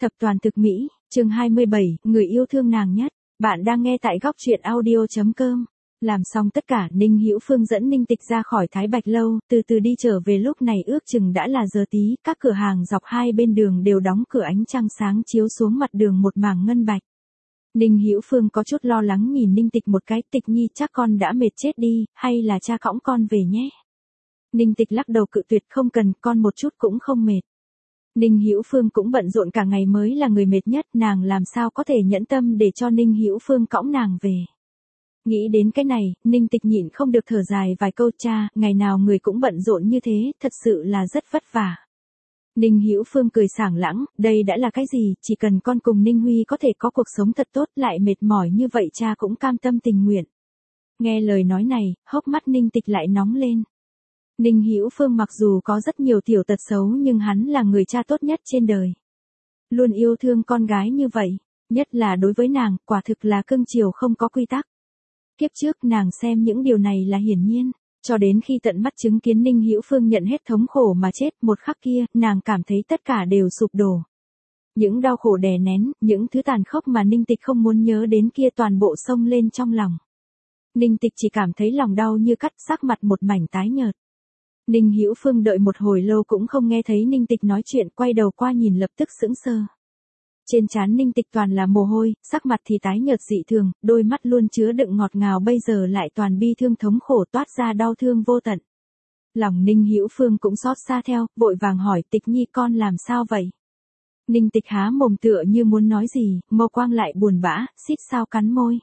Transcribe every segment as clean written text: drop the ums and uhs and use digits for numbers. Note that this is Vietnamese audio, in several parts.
Thập toàn thực mỹ, chương 27, người yêu thương nàng nhất. Bạn đang nghe tại góc truyện audio.com. Làm xong tất cả, Ninh Hữu Phương dẫn Ninh Tịch ra khỏi Thái Bạch Lâu, từ từ đi trở về. Lúc này ước chừng đã là giờ tí, các cửa hàng dọc hai bên đường đều đóng cửa, ánh trăng sáng chiếu xuống mặt đường một mảng ngân bạch. Ninh Hữu Phương có chút lo lắng nhìn Ninh Tịch một cái, Tịch Nhi chắc con đã mệt chết đi, hay là cha cõng con về nhé. Ninh Tịch lắc đầu cự tuyệt, không cần, con một chút cũng không mệt. Ninh Hữu Phương cũng bận rộn cả ngày mới là người mệt nhất, nàng làm sao có thể nhẫn tâm để cho Ninh Hữu Phương cõng nàng về. Nghĩ đến cái này, Ninh Tịch nhịn không được thở dài vài câu, cha, ngày nào người cũng bận rộn như thế, thật sự là rất vất vả. Ninh Hữu Phương cười sảng lãng, đây đã là cái gì, chỉ cần con cùng Ninh Huy có thể có cuộc sống thật tốt, lại mệt mỏi như vậy cha cũng cam tâm tình nguyện. Nghe lời nói này, hốc mắt Ninh Tịch lại nóng lên. Ninh Hữu Phương mặc dù có rất nhiều tiểu tật xấu nhưng hắn là người cha tốt nhất trên đời. Luôn yêu thương con gái như vậy, nhất là đối với nàng, quả thực là cưng chiều không có quy tắc. Kiếp trước nàng xem những điều này là hiển nhiên, cho đến khi tận mắt chứng kiến Ninh Hữu Phương nhận hết thống khổ mà chết, một khắc kia, nàng cảm thấy tất cả đều sụp đổ. Những đau khổ đè nén, những thứ tàn khốc mà Ninh Tịch không muốn nhớ đến kia toàn bộ xông lên trong lòng. Ninh Tịch chỉ cảm thấy lòng đau như cắt, sắc mặt một mảnh tái nhợt. Ninh Hữu Phương đợi một hồi lâu cũng không nghe thấy Ninh Tịch nói chuyện, quay đầu qua nhìn lập tức sững sờ. Trên trán Ninh Tịch toàn là mồ hôi, sắc mặt thì tái nhợt dị thường, đôi mắt luôn chứa đựng ngọt ngào bây giờ lại toàn bi thương thống khổ, toát ra đau thương vô tận. Lòng Ninh Hữu Phương cũng xót xa theo, vội vàng hỏi, Tịch Nhi con làm sao vậy? Ninh Tịch há mồm tựa như muốn nói gì, mâu quang lại buồn bã, xít sao cắn môi.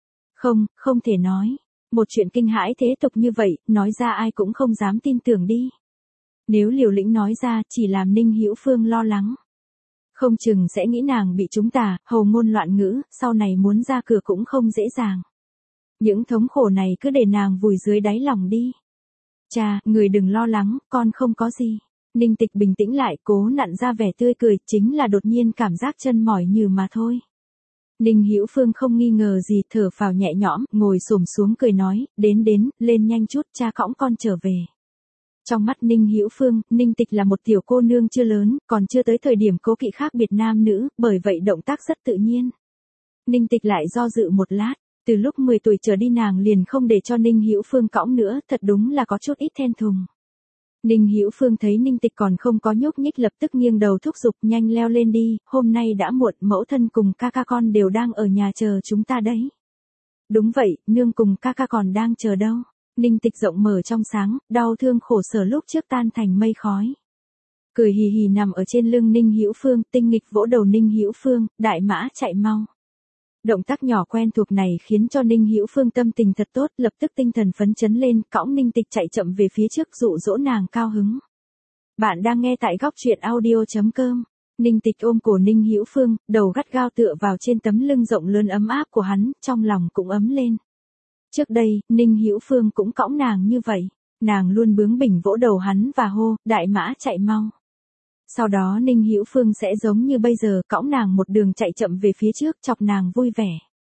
Không thể nói. Một chuyện kinh hãi thế tục như vậy, nói ra ai cũng không dám tin tưởng đi. Nếu liều lĩnh nói ra, chỉ làm Ninh Hữu Phương lo lắng. Không chừng sẽ nghĩ nàng bị trúng tà, hầu ngôn loạn ngữ, sau này muốn ra cửa cũng không dễ dàng. Những thống khổ này cứ để nàng vùi dưới đáy lòng đi. Cha, người đừng lo lắng, con không có gì. Ninh Tịch bình tĩnh lại, cố nặn ra vẻ tươi cười, chính là đột nhiên cảm giác chân mỏi nhừ mà thôi. Ninh Hữu Phương không nghi ngờ gì, thở phào nhẹ nhõm, ngồi xổm xuống cười nói, đến, lên nhanh chút, cha cõng con trở về. Trong mắt Ninh Hữu Phương, Ninh Tịch là một tiểu cô nương chưa lớn, còn chưa tới thời điểm cố kỵ khác biệt nam nữ, bởi vậy động tác rất tự nhiên. Ninh Tịch lại do dự một lát, từ lúc 10 tuổi trở đi nàng liền không để cho Ninh Hữu Phương cõng nữa, thật đúng là có chút ít thẹn thùng. Ninh Hữu Phương thấy Ninh Tịch còn không có nhúc nhích lập tức nghiêng đầu thúc giục, nhanh leo lên đi, hôm nay đã muộn, mẫu thân cùng ca ca con đều đang ở nhà chờ chúng ta đấy. Đúng vậy, nương cùng ca ca còn đang chờ đâu. Ninh Tịch rộng mở trong sáng, đau thương khổ sở lúc trước tan thành mây khói. Cười hì hì nằm ở trên lưng Ninh Hữu Phương, tinh nghịch vỗ đầu Ninh Hữu Phương, đại mã chạy mau. Động tác nhỏ quen thuộc này khiến cho Ninh Hữu Phương tâm tình thật tốt, lập tức tinh thần phấn chấn lên, cõng Ninh Tịch chạy chậm về phía trước dụ dỗ nàng cao hứng. Bạn đang nghe tại góc truyện audio.com. Ninh Tịch ôm cổ Ninh Hữu Phương, đầu gắt gao tựa vào trên tấm lưng rộng lớn ấm áp của hắn, trong lòng cũng ấm lên. Trước đây, Ninh Hữu Phương cũng cõng nàng như vậy, nàng luôn bướng bỉnh vỗ đầu hắn và hô, đại mã chạy mau. Sau đó Ninh Hữu Phương sẽ giống như bây giờ, cõng nàng một đường chạy chậm về phía trước, chọc nàng vui vẻ.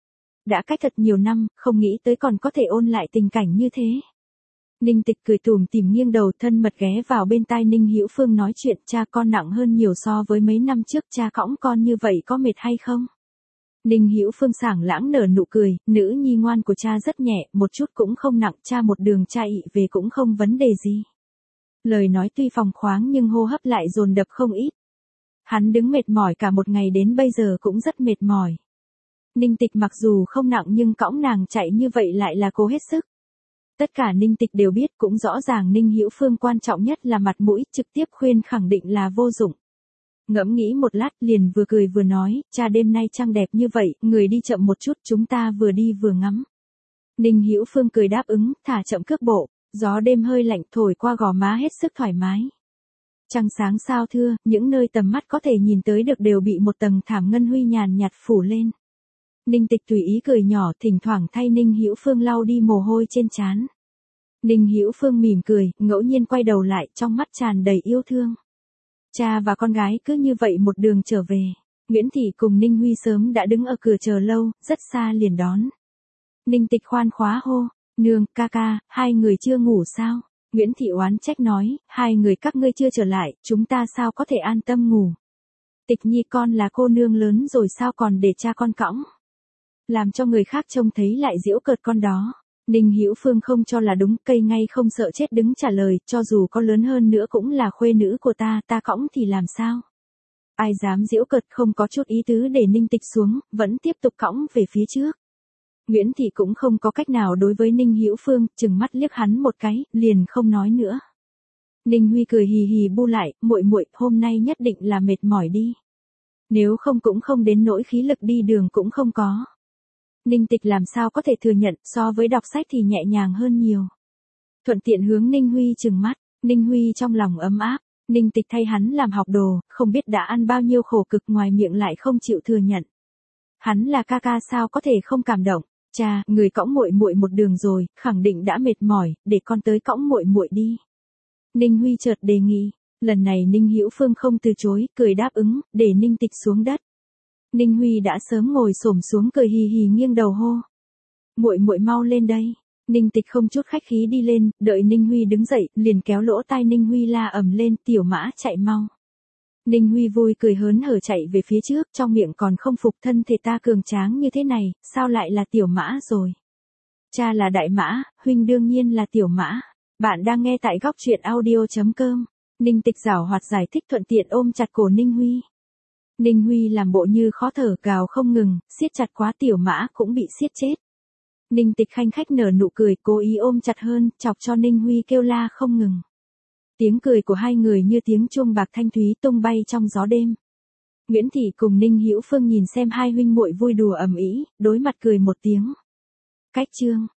Đã cách thật nhiều năm, không nghĩ tới còn có thể ôn lại tình cảnh như thế. Ninh Tịch cười tủm tỉm nghiêng đầu, thân mật ghé vào bên tai Ninh Hữu Phương nói chuyện, cha con nặng hơn nhiều so với mấy năm trước, cha cõng con như vậy có mệt hay không? Ninh Hữu Phương sảng lãng nở nụ cười, nữ nhi ngoan của cha rất nhẹ, một chút cũng không nặng, cha một đường chạy về cũng không vấn đề gì. Lời nói tuy phóng khoáng nhưng hô hấp lại dồn đập không ít. Hắn đứng mệt mỏi cả một ngày đến bây giờ cũng rất mệt mỏi. Ninh Tịch mặc dù không nặng nhưng cõng nàng chạy như vậy lại là cố hết sức. Tất cả Ninh Tịch đều biết, cũng rõ ràng Ninh Hữu Phương quan trọng nhất là mặt mũi, trực tiếp khuyên khẳng định là vô dụng. Ngẫm nghĩ một lát liền vừa cười vừa nói, cha đêm nay trăng đẹp như vậy, người đi chậm một chút, chúng ta vừa đi vừa ngắm. Ninh Hữu Phương cười đáp ứng, thả chậm cước bộ, gió đêm hơi lạnh thổi qua gò má hết sức thoải mái. Trăng sáng sao thưa, những nơi tầm mắt có thể nhìn tới được đều bị một tầng thảm ngân huy nhàn nhạt phủ lên. Ninh Tịch tùy ý cười nhỏ, thỉnh thoảng thay Ninh Hữu Phương lau đi mồ hôi trên trán. Ninh Hữu Phương mỉm cười, ngẫu nhiên quay đầu lại, trong mắt tràn đầy yêu thương. Cha và con gái cứ như vậy một đường trở về. Nguyễn Thị cùng Ninh Huy sớm đã đứng ở cửa chờ lâu, rất xa liền đón. Ninh Tịch khoan khóa hô, nương, ca ca, hai người chưa ngủ sao? Nguyễn Thị oán trách nói, hai người các ngươi chưa trở lại, chúng ta sao có thể an tâm ngủ? Tịch Nhi con là cô nương lớn rồi sao còn để cha con cõng. Làm cho người khác trông thấy lại giễu cợt con đó. Ninh Hữu Phương không cho là đúng, cây ngay không sợ chết đứng trả lời, cho dù có lớn hơn nữa cũng là khuê nữ của ta cõng thì làm sao. Ai dám giễu cợt, không có chút ý tứ để Ninh Tịch xuống, vẫn tiếp tục cõng về phía trước. Nguyễn Thị cũng không có cách nào đối với Ninh Hữu Phương, chừng mắt liếc hắn một cái, liền không nói nữa. Ninh Huy cười hì hì bu lại, muội muội, hôm nay nhất định là mệt mỏi đi. Nếu không cũng không đến nỗi khí lực đi đường cũng không có. Ninh Tịch làm sao có thể thừa nhận, so với đọc sách thì nhẹ nhàng hơn nhiều. Thuận tiện hướng Ninh Huy trừng mắt, Ninh Huy trong lòng ấm áp, Ninh Tịch thay hắn làm học đồ, không biết đã ăn bao nhiêu khổ cực, ngoài miệng lại không chịu thừa nhận. Hắn là ca ca sao có thể không cảm động, cha, người cõng muội muội một đường rồi, khẳng định đã mệt mỏi, để con tới cõng muội muội đi. Ninh Huy chợt đề nghị, lần này Ninh Hữu Phương không từ chối, cười đáp ứng, để Ninh Tịch xuống đất. Ninh Huy đã sớm ngồi xổm xuống cười hì hì nghiêng đầu hô. Muội muội mau lên đây. Ninh Tịch không chút khách khí đi lên, đợi Ninh Huy đứng dậy, liền kéo lỗ tai Ninh Huy la ầm lên, tiểu mã chạy mau. Ninh Huy vui cười hớn hở chạy về phía trước, trong miệng còn không phục, thân thể ta cường tráng như thế này, sao lại là tiểu mã rồi. Cha là đại mã, huynh đương nhiên là tiểu mã. Bạn đang nghe tại góc truyện audio.com. Ninh Tịch giảo hoạt giải thích, thuận tiện ôm chặt cổ Ninh Huy. Ninh Huy làm bộ như khó thở, gào không ngừng, siết chặt quá tiểu mã cũng bị siết chết. Ninh Tịch khanh khách nở nụ cười, cố ý ôm chặt hơn, chọc cho Ninh Huy kêu la không ngừng. Tiếng cười của hai người như tiếng chuông bạc thanh thúy tung bay trong gió đêm. Nguyễn Thị cùng Ninh Hữu Phương nhìn xem hai huynh muội vui đùa ầm ĩ, đối mặt cười một tiếng. Cách chương